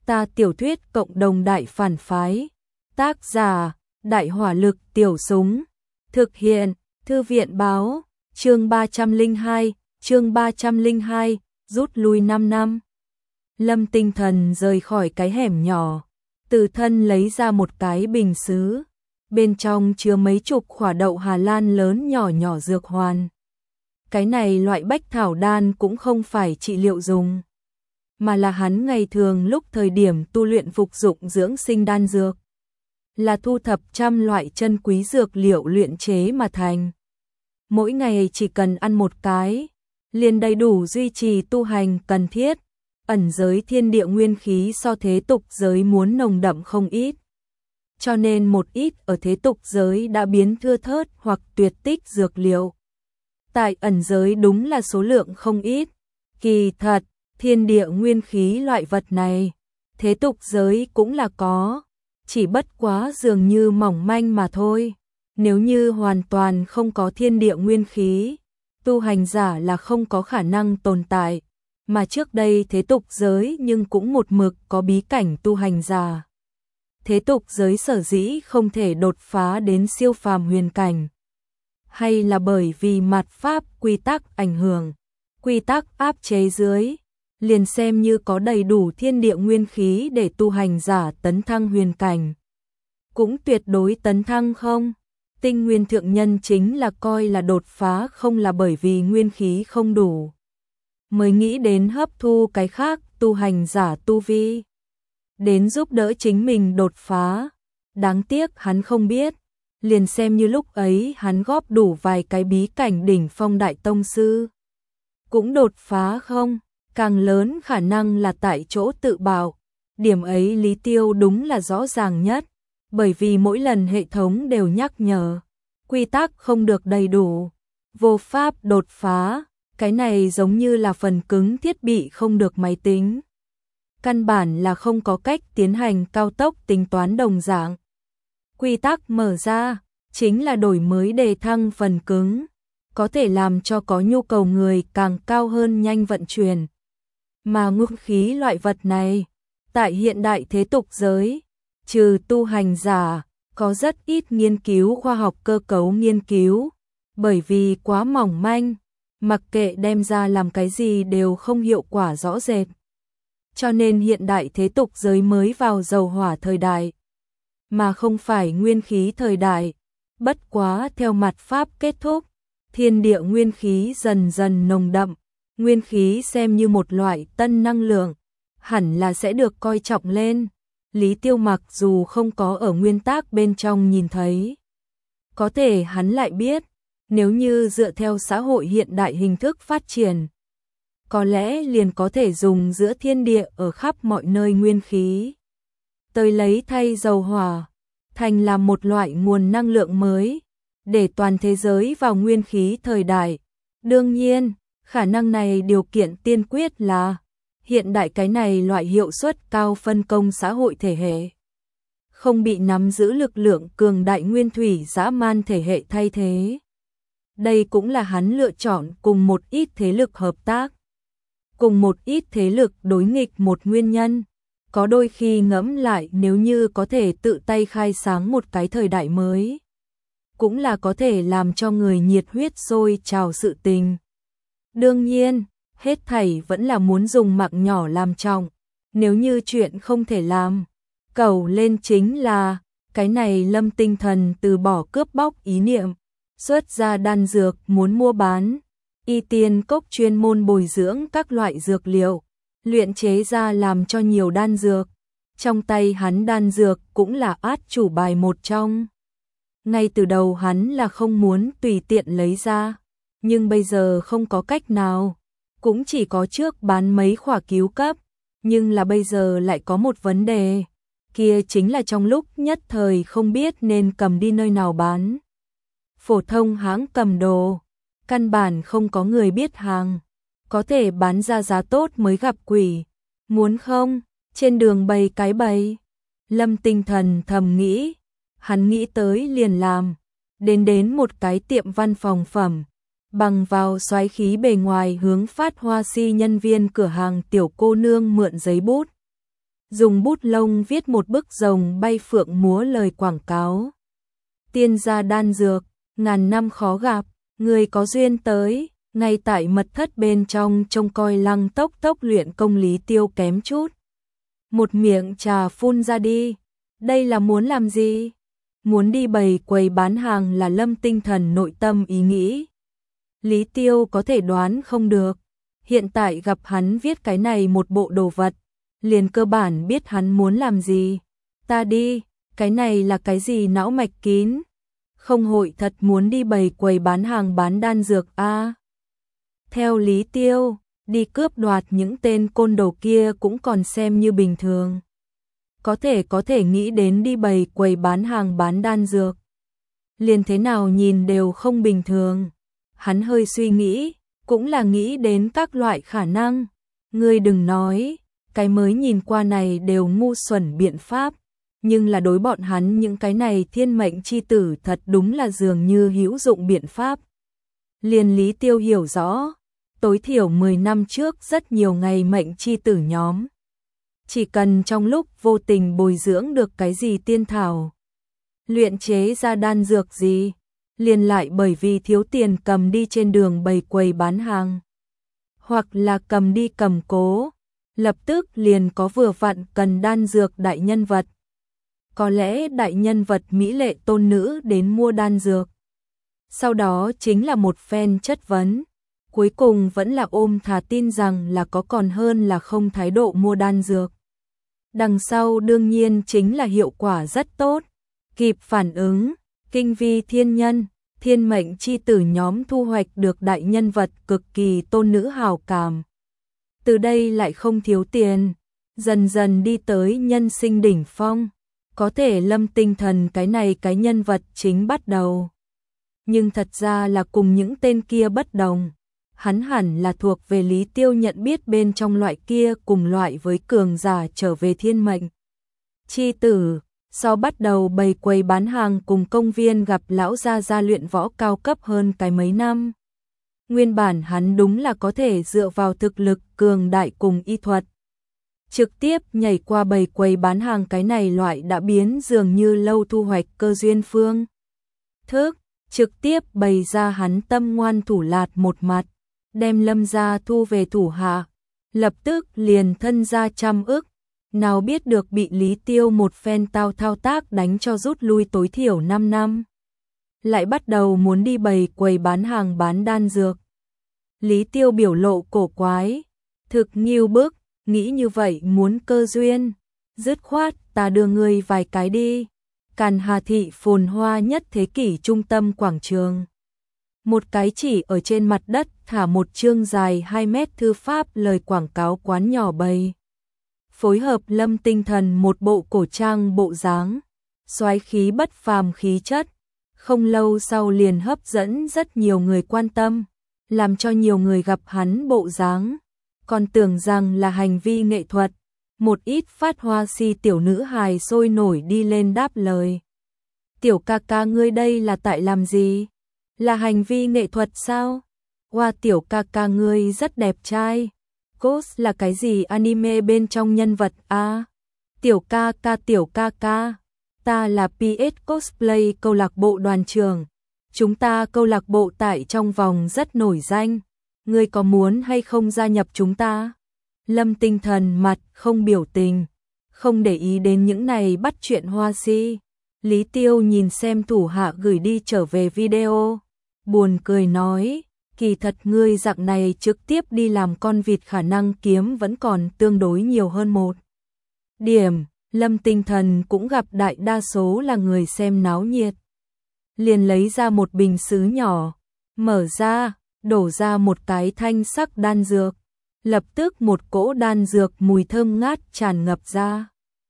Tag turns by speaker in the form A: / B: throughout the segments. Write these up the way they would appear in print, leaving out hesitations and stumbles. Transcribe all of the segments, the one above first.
A: Ta tiểu thuyết cộng đồng đại phản phái. Tác giả, Đại Hỏa Lực Tiểu Súng. Thực hiện, Thư viện báo, chương 302, rút lui 5 năm. Lâm Tinh Thần rời khỏi cái hẻm nhỏ, từ thân lấy ra một cái bình sứ, bên trong chứa mấy chục quả đậu Hà Lan lớn nhỏ nhỏ dược hoàn. Cái này loại bách thảo đan cũng không phải trị liệu dùng, mà là hắn ngày thường lúc thời điểm tu luyện phục dụng dưỡng sinh đan dược, là thu thập trăm loại chân quý dược liệu luyện chế mà thành. Mỗi ngày chỉ cần ăn một cái, liền đầy đủ duy trì tu hành cần thiết. Ẩn giới thiên địa nguyên khí so thế tục giới muốn nồng đậm không ít, cho nên một ít ở thế tục giới đã biến thưa thớt hoặc tuyệt tích dược liệu, tại ẩn giới đúng là số lượng không ít. Kỳ thật, thiên địa nguyên khí loại vật này, thế tục giới cũng là có, chỉ bất quá dường như mỏng manh mà thôi. Nếu như hoàn toàn không có thiên địa nguyên khí, tu hành giả là không có khả năng tồn tại. Mà trước đây thế tục giới nhưng cũng một mực có bí cảnh tu hành giả. Thế tục giới sở dĩ không thể đột phá đến siêu phàm huyền cảnh, hay là bởi vì mạt pháp quy tắc ảnh hưởng, quy tắc áp chế dưới, liền xem như có đầy đủ thiên địa nguyên khí để tu hành giả tấn thăng huyền cảnh, cũng tuyệt đối tấn thăng không. Tinh nguyên thượng nhân chính là coi là đột phá không là bởi vì nguyên khí không đủ, mới nghĩ đến hấp thu cái khác tu hành giả tu vi, đến giúp đỡ chính mình đột phá. Đáng tiếc hắn không biết, liền xem như lúc ấy hắn góp đủ vài cái bí cảnh đỉnh phong đại tông sư, cũng đột phá không, càng lớn khả năng là tại chỗ tự bạo. Điểm ấy Lý Tiêu đúng là rõ ràng nhất, bởi vì mỗi lần hệ thống đều nhắc nhở, quy tắc không được đầy đủ, vô pháp đột phá. Cái này giống như là phần cứng thiết bị không được máy tính, căn bản là không có cách tiến hành cao tốc tính toán đồng dạng. Quy tắc mở ra, chính là đổi mới đề thăng phần cứng, có thể làm cho có nhu cầu người càng cao hơn nhanh vận chuyển. Mà nguyên khí loại vật này, tại hiện đại thế tục giới, trừ tu hành giả, có rất ít nghiên cứu khoa học cơ cấu nghiên cứu, bởi vì quá mỏng manh, mặc kệ đem ra làm cái gì đều không hiệu quả rõ rệt. Cho nên hiện đại thế tục giới mới vào dầu hỏa thời đại, mà không phải nguyên khí thời đại. Bất quá theo mạt pháp kết thúc, thiên địa nguyên khí dần dần nồng đậm, nguyên khí xem như một loại tân năng lượng, hẳn là sẽ được coi trọng lên. Lý Tiêu mặc dù không có ở nguyên tắc bên trong nhìn thấy, có thể hắn lại biết, nếu như dựa theo xã hội hiện đại hình thức phát triển, có lẽ liền có thể dùng giữa thiên địa ở khắp mọi nơi nguyên khí, tới lấy thay dầu hỏa, thành làm một loại nguồn năng lượng mới, để toàn thế giới vào nguyên khí thời đại. Đương nhiên, khả năng này điều kiện tiên quyết là hiện đại cái này loại hiệu suất cao phân công xã hội thể hệ, không bị nắm giữ lực lượng cường đại nguyên thủy dã man thể hệ thay thế. Đây cũng là hắn lựa chọn cùng một ít thế lực hợp tác, cùng một ít thế lực đối nghịch một nguyên nhân. Có đôi khi ngẫm lại, nếu như có thể tự tay khai sáng một cái thời đại mới, cũng là có thể làm cho người nhiệt huyết sôi trào sự tình. Đương nhiên, hết thảy vẫn là muốn dùng mạng nhỏ làm trọng. Nếu như chuyện không thể làm, cầu lên chính là, cái này Lâm Tinh Thần từ bỏ cướp bóc ý niệm, xuất ra đan dược muốn mua bán. Y Tiên Cốc chuyên môn bồi dưỡng các loại dược liệu, luyện chế ra làm cho nhiều đan dược. Trong tay hắn đan dược cũng là át chủ bài một trong. Ngay từ đầu hắn là không muốn tùy tiện lấy ra, nhưng bây giờ không có cách nào, cũng chỉ có trước bán mấy khỏa cứu cấp. Nhưng là bây giờ lại có một vấn đề, kia chính là trong lúc nhất thời không biết nên cầm đi nơi nào bán. Phổ thông hãng cầm đồ, căn bản không có người biết hàng, có thể bán ra giá tốt mới gặp quỷ. Muốn không, trên đường bày cái bày. Lâm Tinh Thần thầm nghĩ, hắn nghĩ tới liền làm, đến một cái tiệm văn phòng phẩm, bằng vào xoáy khí bề ngoài hướng phát hoa si nhân viên cửa hàng tiểu cô nương mượn giấy bút. dùng bút lông viết một bức rồng bay phượng múa lời quảng cáo. Tiên gia đan dược, ngàn năm khó gặp, người có duyên tới. Ngay tại mật thất bên trong trông coi Lăng Tốc Tốc luyện công, Lý Tiêu kém chút một miệng trà phun ra đi. Đây là muốn làm gì? Muốn đi bày quầy bán hàng là Lâm Tinh Thần nội tâm ý nghĩ. Lý Tiêu có thể đoán không được. Hiện tại gặp hắn viết cái này một bộ đồ vật, liền cơ bản biết hắn muốn làm gì. Ta đi, cái này là cái gì não mạch kín? Không hội thật muốn đi bày quầy bán hàng bán đan dược a? Theo Lý Tiêu, đi cướp đoạt những tên côn đồ kia cũng còn xem như bình thường. Có thể nghĩ đến đi bày quầy bán hàng bán đan dược, liền thế nào nhìn đều không bình thường. Hắn hơi suy nghĩ, cũng là nghĩ đến các loại khả năng. Ngươi đừng nói, cái mới nhìn qua này đều ngu xuẩn biện pháp, nhưng là đối bọn hắn những cái này thiên mệnh chi tử thật đúng là dường như hữu dụng biện pháp. Liền Lý Tiêu hiểu rõ, tối thiểu 10 năm trước rất nhiều ngày mệnh chi tử nhóm. Chỉ cần trong lúc vô tình bồi dưỡng được cái gì tiên thảo, luyện chế ra đan dược gì, liền lại bởi vì thiếu tiền cầm đi trên đường bày quầy bán hàng, hoặc là cầm đi cầm cố, lập tức liền có vừa vặn cần đan dược đại nhân vật. Có lẽ đại nhân vật mỹ lệ tôn nữ đến mua đan dược. Sau đó chính là một phen chất vấn, cuối cùng vẫn là ôm thà tin rằng là có còn hơn là không thái độ mua đan dược. Đằng sau đương nhiên chính là hiệu quả rất tốt, kịp phản ứng, kinh vi thiên nhân, thiên mệnh chi tử nhóm thu hoạch được đại nhân vật cực kỳ tôn nữ hào cảm. Từ đây lại không thiếu tiền, dần dần đi tới nhân sinh đỉnh phong, có thể Lâm Tinh Thần cái này cái nhân vật chính bắt đầu. Nhưng thật ra là cùng những tên kia bất đồng. Hắn hẳn là thuộc về Lý Tiêu nhận biết bên trong loại kia cùng loại với cường giả trở về thiên mệnh chi tử, sau bắt đầu bày quầy bán hàng cùng công viên gặp lão gia luyện võ cao cấp hơn cái mấy năm. Nguyên bản hắn đúng là có thể dựa vào thực lực cường đại cùng y thuật, trực tiếp nhảy qua bày quầy bán hàng cái này loại đã biến dường như lâu thu hoạch cơ duyên phương thức, trực tiếp bày ra hắn tâm ngoan thủ lạt một mặt, đem Lâm gia thu về thủ hạ, lập tức liền thân ra trăm ức, nào biết được bị Lý Tiêu một phen thao tác đánh cho rút lui tối thiểu 5 năm. Lại bắt đầu muốn đi bày quầy bán hàng bán đan dược. Lý Tiêu biểu lộ cổ quái, thực nghiêu bức, nghĩ như vậy muốn cơ duyên, dứt khoát ta đưa ngươi vài cái đi. Càn Hà thị phồn hoa nhất thế kỷ trung tâm quảng trường. Một cái chỉ ở trên mặt đất thả một chương dài 2 mét thư pháp lời quảng cáo quán nhỏ bày. Phối hợp Lâm Tinh Thần một bộ cổ trang bộ dáng, soái khí bất phàm khí chất, không lâu sau liền hấp dẫn rất nhiều người quan tâm, làm cho nhiều người gặp hắn bộ dáng, còn tưởng rằng là hành vi nghệ thuật. Một ít phát hoa si tiểu nữ hài sôi nổi đi lên đáp lời. Tiểu ca ca ngươi đây là tại làm gì? Là hành vi nghệ thuật sao? Hoa tiểu ca ca ngươi rất đẹp trai. Cos là cái gì anime bên trong nhân vật a? Tiểu ca ca. Ta là PS Cosplay câu lạc bộ đoàn trường. Chúng ta câu lạc bộ tại trong vòng rất nổi danh. Ngươi có muốn hay không gia nhập chúng ta? Lâm Tinh Thần mặt không biểu tình, không để ý đến những này bắt chuyện hoa si. Lý Tiêu nhìn xem thủ hạ gửi đi trở về video, buồn cười nói, kỳ thật ngươi dạng này trực tiếp đi làm con vịt khả năng kiếm vẫn còn tương đối nhiều hơn một điểm. Lâm Tinh Thần cũng gặp đại đa số là người xem náo nhiệt. Liền lấy ra một bình sứ nhỏ, mở ra, đổ ra một cái thanh sắc đan dược. Lập tức một cỗ đan dược mùi thơm ngát tràn ngập ra.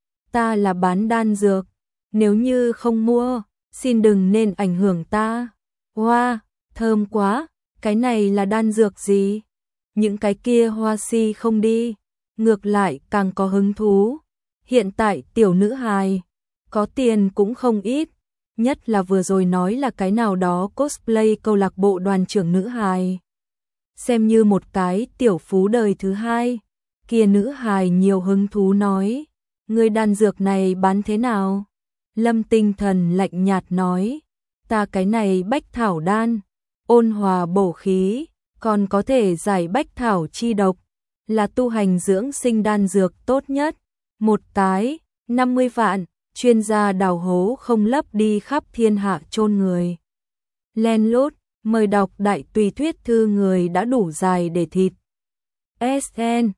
A: Ta là bán đan dược, nếu như không mua, xin đừng nên ảnh hưởng ta. Hoa, thơm quá, cái này là đan dược gì? Những cái kia hoa si không đi, ngược lại càng có hứng thú. Hiện tại tiểu nữ hài, có tiền cũng không ít, nhất là vừa rồi nói là cái nào đó cosplay câu lạc bộ đoàn trưởng nữ hài. Xem như một cái tiểu phú đời thứ hai, kia nữ hài nhiều hứng thú nói, Người đan dược này bán thế nào? Lâm Tinh Thần lạnh nhạt nói, ta cái này bách thảo đan, ôn hòa bổ khí, còn có thể giải bách thảo chi độc, là tu hành dưỡng sinh đan dược tốt nhất. Một tái, 50 vạn, chuyên gia đào hố không lấp đi khắp thiên hạ chôn người. Len lút, mời đọc đại tùy thuyết thư người đã đủ dài để thịt. SN